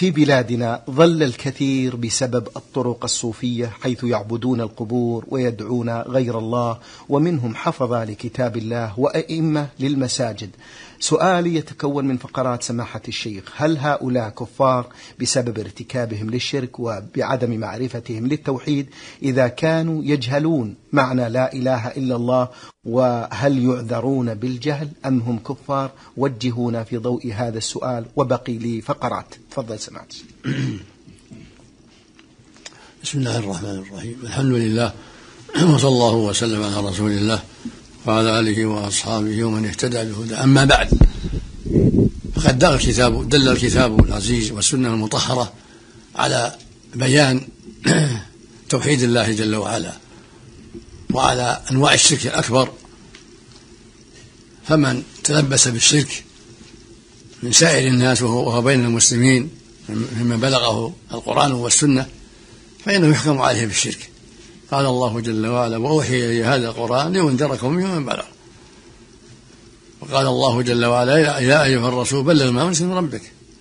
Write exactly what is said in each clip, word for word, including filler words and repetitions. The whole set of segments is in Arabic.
في بلادنا ظل الكثير بسبب الطرق الصوفية حيث يعبدون القبور ويدعون غير الله، ومنهم حفظة لكتاب الله وأئمة للمساجد. سؤالي يتكون من فقرات سماحة الشيخ: هل هؤلاء كفار بسبب ارتكابهم للشرك وبعدم معرفتهم للتوحيد إذا كانوا يجهلون معنى لا إله إلا الله؟ وهل يعذرون بالجهل أم هم كفار؟ وجهونا في ضوء هذا السؤال، وبقي لي فقرات. تفضل سماحة الشيخ. بسم الله الرحمن الرحيم. الحمد لله، وصلى الله وسلم على رسول الله وعلى آله وأصحابه ومن اهتدى بهدى. أما بعد، فقد دل الكتاب دل الكتاب العزيز والسنة المطهرة على بيان توحيد الله جل وعلا وعلى أنواع الشرك الأكبر. فمن تلبس بالشرك من سائر الناس وهو بين المسلمين مما بلغه القرآن والسنة فإنه يحكم عليه بالشرك. قال الله جل وعلا: وأوحي إلي هذا القرآن لينذركم به من بلغ. وقال الله جل وعلا: يا أيها الرسول بلغ ما أنزل من ربك.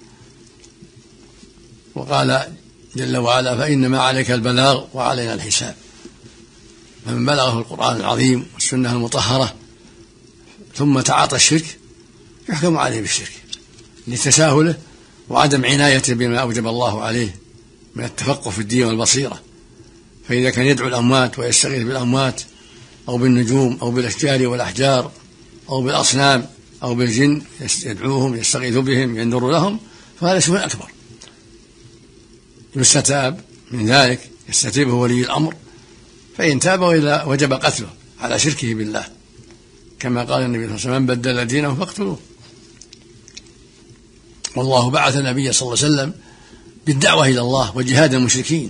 وقال جل وعلا: فإنما عليك البلاغ وعلينا الحساب. فمن بلغه القرآن العظيم والسنة المطهرة ثم تعاطى الشرك يحكم عليه بالشرك لتساهله وعدم عنايته بما أوجب الله عليه من التفقه في الدين والبصيرة. فإذا كان يدعو الأموات ويستغيث بالأموات أو بالنجوم أو بالأشجار والأحجار أو بالأصنام أو بالجن، يدعوهم يستغيث بهم ينذر لهم، فهذا شيء أكبر. يستتاب من ذلك، يستتيبه ولي الأمر، فإن تاب وإلا وجب قتله على شركه بالله، كما قال النبي صلى الله عليه وسلم: من بدل دينه فاقتلوه. والله بعث النبي صلى الله عليه وسلم بالدعوة إلى الله وجهاد المشركين.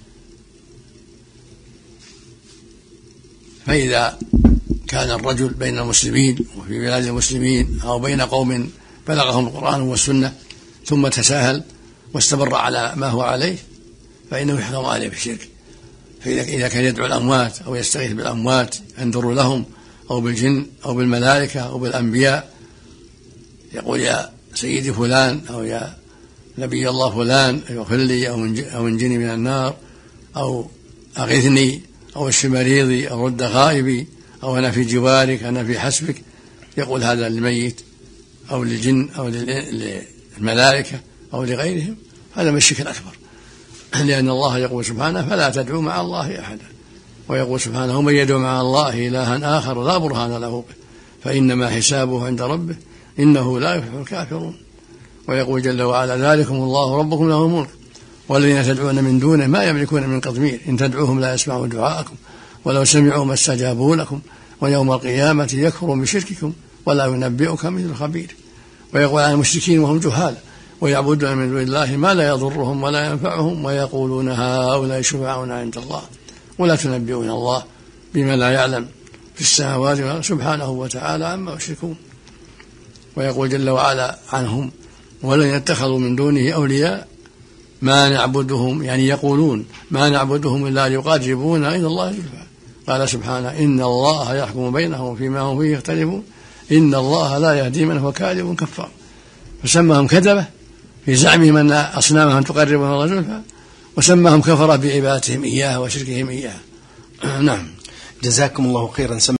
فإذا كان الرجل بين المسلمين وفي بلاد المسلمين أو بين قوم بلغهم القرآن والسنة ثم تساهل واستمر على ما هو عليه فإنه يحكم عليه بالشرك. فإذا كان يدعو الأموات أو يستغيث بالأموات ينذر لهم أو بالجن أو بالملائكة أو بالأنبياء، يقول: يا سيدي فلان أو يا نبي الله فلان اغفر لي أو انجني من النار أو أغثني أو اشف مريضي أو رد غائبي أو أنا في جوارك أنا في حسبك، يقول هذا للميت أو للجن أو للملائكة أو لغيرهم. هذا من الشرك الأكبر، لأن الله يقول سبحانه: فلا تدعوا مع الله أحدا. ويقول سبحانه: ومن يدعو مع الله إلها آخر لا برهان له به فإنما حسابه عند ربه إنه لا يفلح الكافرون. ويقول جل وعلا: ذلكم الله ربكم له الملك والذين تدعون من دونه ما يملكون من قطمير إن تدعوهم لا يسمعوا دعاءكم ولو سمعوا ما استجابوا لكم ويوم القيامة يكفرون بشرككم ولا ينبئك مثل خبير. ويقول عن المشركين وهم جهال ويعبدون من دون الله ما لا يضرهم ولا ينفعهم ويقولون هؤلاء شفعاؤنا عند الله ولا تنبئون الله بما لا يعلم في السماوات سبحانه وتعالى عما يشركون. ويقول جل وعلا عنهم: ولن يتخذوا من دونه أولياء ما نعبدهم، يعني يقولون ما نعبدهم إلا ليقربونا إلى الله زلفى. قال سبحانه: إن الله يحكم بينهم فيما هم فيه يختلفون إن الله لا يهدي من هو كاذب كفار. فسماهم كذبة في زعمهم أن أصنامهم تقربهم الله زلفى، وسماهم كفرة بعبادتهم إياه وشركهم إياه. نعم. جزاكم الله خيرا.